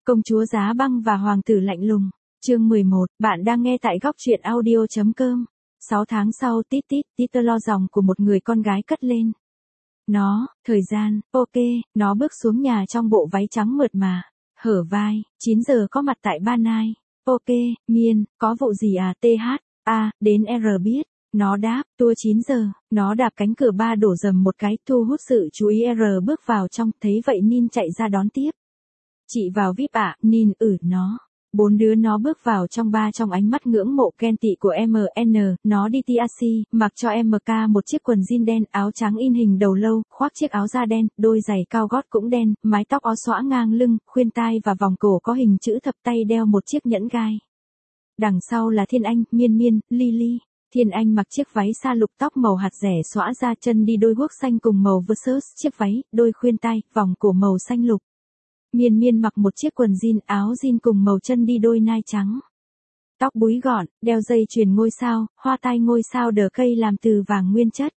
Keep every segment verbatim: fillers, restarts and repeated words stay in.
Công chúa giá băng và hoàng tử lạnh lùng. Chương mười một, bạn đang nghe tại góc truyện audio chấm com. sáu tháng sau, tít tít, tít lo dòng của một người con gái cất lên. Nó, thời gian, ok, nó bước xuống nhà trong bộ váy trắng mượt mà, hở vai, chín giờ có mặt tại Ban Nai. Ok, Miên, có vụ gì à? tê hát, a, đến R biết. Nó đáp, tua chín giờ, nó đạp cánh cửa ba đổ dầm một cái, thu hút sự chú ý. R bước vào trong, thấy vậy Nin chạy ra đón tiếp. Chị vào víp ạ, à? Nin ử nó. Bốn đứa nó bước vào trong ba trong ánh mắt ngưỡng mộ ghen tị của em en, nó đi tê a xê, mặc cho em ca một chiếc quần jean đen, áo trắng in hình đầu lâu, khoác chiếc áo da đen, đôi giày cao gót cũng đen, mái tóc ó xõa ngang lưng, khuyên tai và vòng cổ có hình chữ thập, tay đeo một chiếc nhẫn gai. Đằng sau là Thiên Anh, Miên Miên, Lily. Thiên Anh mặc chiếc váy sa lục, tóc màu hạt rẻ xõa ra, chân đi đôi guốc xanh cùng màu versus, chiếc váy, đôi khuyên tai, vòng cổ màu xanh lục. Miên Miên mặc một chiếc quần jean, áo jean cùng màu, chân đi đôi nai trắng. Tóc búi gọn, đeo dây chuyền ngôi sao, hoa tai ngôi sao đờ cây làm từ vàng nguyên chất.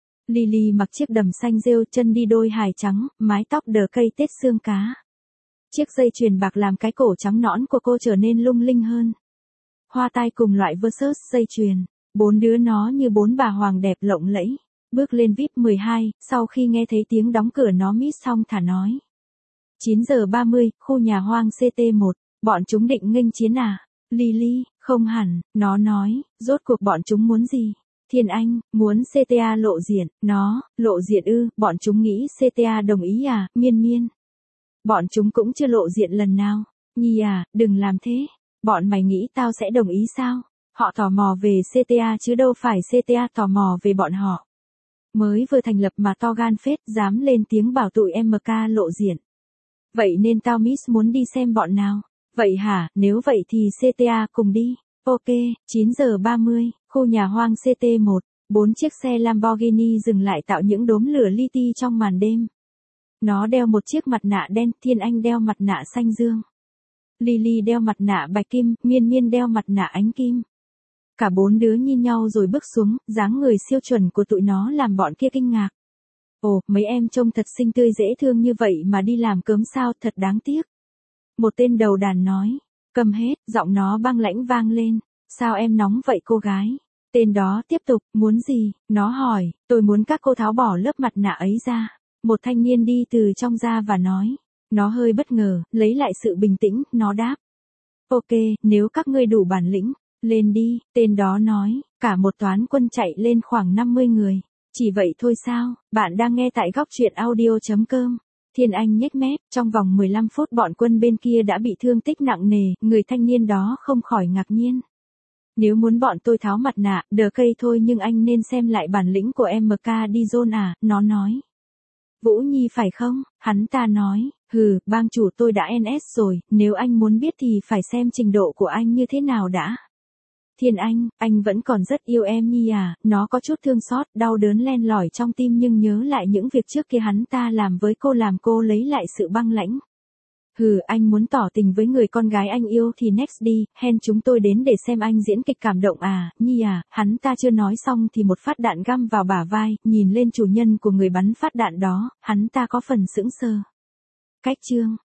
Lily mặc chiếc đầm xanh rêu, chân đi đôi hài trắng, mái tóc đờ cây tết xương cá. Chiếc dây chuyền bạc làm cái cổ trắng nõn của cô trở nên lung linh hơn. Hoa tai cùng loại versus dây chuyền. Bốn đứa nó như bốn bà hoàng đẹp lộng lẫy. Bước lên víp mười hai, sau khi nghe thấy tiếng đóng cửa nó mít xong thả nói. chín giờ ba mươi, khu nhà hoang xê tê một, bọn chúng định nghênh chiến à? Lily, không hẳn, nó nói, rốt cuộc bọn chúng muốn gì? Thiên Anh, muốn xê tê a lộ diện, nó, lộ diện ư, bọn chúng nghĩ xê tê a đồng ý à? Miên Miên. Bọn chúng cũng chưa lộ diện lần nào. Nhi à, đừng làm thế. Bọn mày nghĩ tao sẽ đồng ý sao? Họ tò mò về xê tê a chứ đâu phải xê tê a tò mò về bọn họ. Mới vừa thành lập mà to gan phết, dám lên tiếng bảo tụi em ca lộ diện. Vậy nên tao miss muốn đi xem bọn nào. Vậy hả, nếu vậy thì xê tê a cùng đi. Ok, chín giờ ba mươi, khu nhà hoang xê tê một, bốn chiếc xe Lamborghini dừng lại tạo những đốm lửa li ti trong màn đêm. Nó đeo một chiếc mặt nạ đen, Thiên Anh đeo mặt nạ xanh dương. Lily đeo mặt nạ bạch kim, Miên Miên đeo mặt nạ ánh kim. Cả bốn đứa nhìn nhau rồi bước xuống, dáng người siêu chuẩn của tụi nó làm bọn kia kinh ngạc. Ồ, mấy em trông thật xinh tươi dễ thương như vậy mà đi làm cớm sao, thật đáng tiếc. Một tên đầu đàn nói, cầm hết, giọng nó băng lãnh vang lên. Sao em nóng vậy cô gái? Tên đó tiếp tục, muốn gì? Nó hỏi, tôi muốn các cô tháo bỏ lớp mặt nạ ấy ra. Một thanh niên đi từ trong ra và nói. Nó hơi bất ngờ, lấy lại sự bình tĩnh, nó đáp. Ok, nếu các ngươi đủ bản lĩnh, lên đi, tên đó nói, cả một toán quân chạy lên khoảng năm mươi người. Chỉ vậy thôi sao? Bạn đang nghe tại góc truyện audio chấm com. Thiên Anh nhếch mép, trong vòng mười lăm phút bọn quân bên kia đã bị thương tích nặng nề, người thanh niên đó không khỏi ngạc nhiên. Nếu muốn bọn tôi tháo mặt nạ, đờ cây thôi nhưng anh nên xem lại bản lĩnh của em ca đi zone à, nó nói. Vũ Nhi phải không? Hắn ta nói, hừ, bang chủ tôi đã en ét rồi, nếu anh muốn biết thì phải xem trình độ của anh như thế nào đã. Thiên Anh, anh vẫn còn rất yêu em Nhi à, nó có chút thương xót, đau đớn len lỏi trong tim nhưng nhớ lại những việc trước kia hắn ta làm với cô làm cô lấy lại sự băng lãnh. Hừ, anh muốn tỏ tình với người con gái anh yêu thì next đi, hèn chúng tôi đến để xem anh diễn kịch cảm động à, Nhi à, hắn ta chưa nói xong thì một phát đạn găm vào bả vai, nhìn lên chủ nhân của người bắn phát đạn đó, hắn ta có phần sững sờ. Cách chương.